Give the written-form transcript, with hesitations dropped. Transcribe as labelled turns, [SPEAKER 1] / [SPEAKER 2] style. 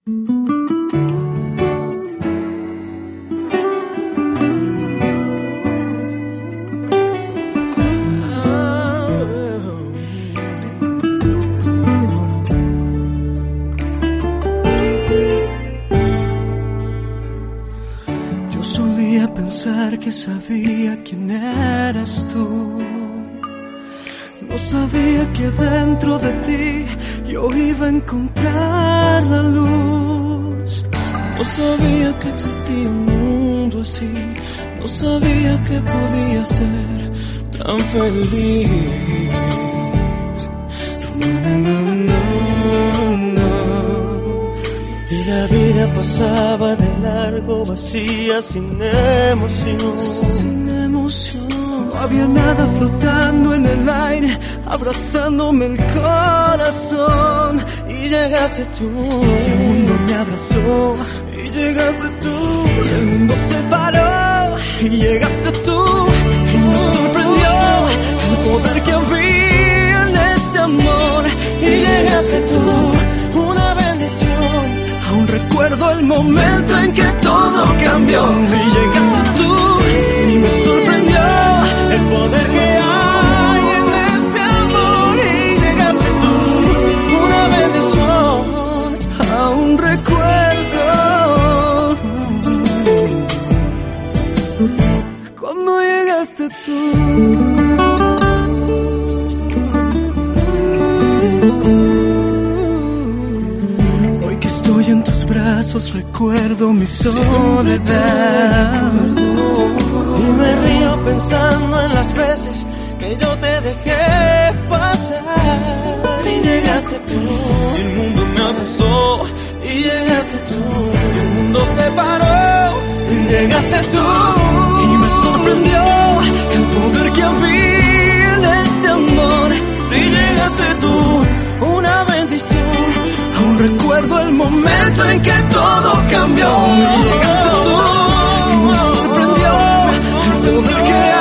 [SPEAKER 1] Yo solía pensar que sabía quién eras tú. No sabía que dentro de ti yo iba a encontrar la luz. No sabía que existía un mundo así. No sabía que podía ser tan feliz. Y la vida pasaba de largo, vacía, sin emoción. Sin emoción. No había nada flotando en el aire, abrazándome el corazón. Y llegaste tú, y el mundo me abrazó. Y llegaste tú, y el mundo se paró. Y llegaste tú, y me sorprendió el poder que había en este amor. Y llegaste tú, una bendición. Aún recuerdo el momento en que todo cambió. Y llegaste tú, y me sorprendió el poder que hay en este amor. Y llegaste tú, una bendición. Aún recuerdo cuando llegaste tú. Hoy que estoy en tus brazos recuerdo mi soledad. Y me río pensando en las veces que yo te dejé pasar. Y llegaste tú, y el mundo me abrazó. Y llegaste tú, y el mundo se paró. Y llegaste tú, y me sorprendió el poder que había en este amor. Y llegaste tú, una bendición. Aún recuerdo el momento en que todo cambió. Y llegaste tú, y me sorprendió el poder que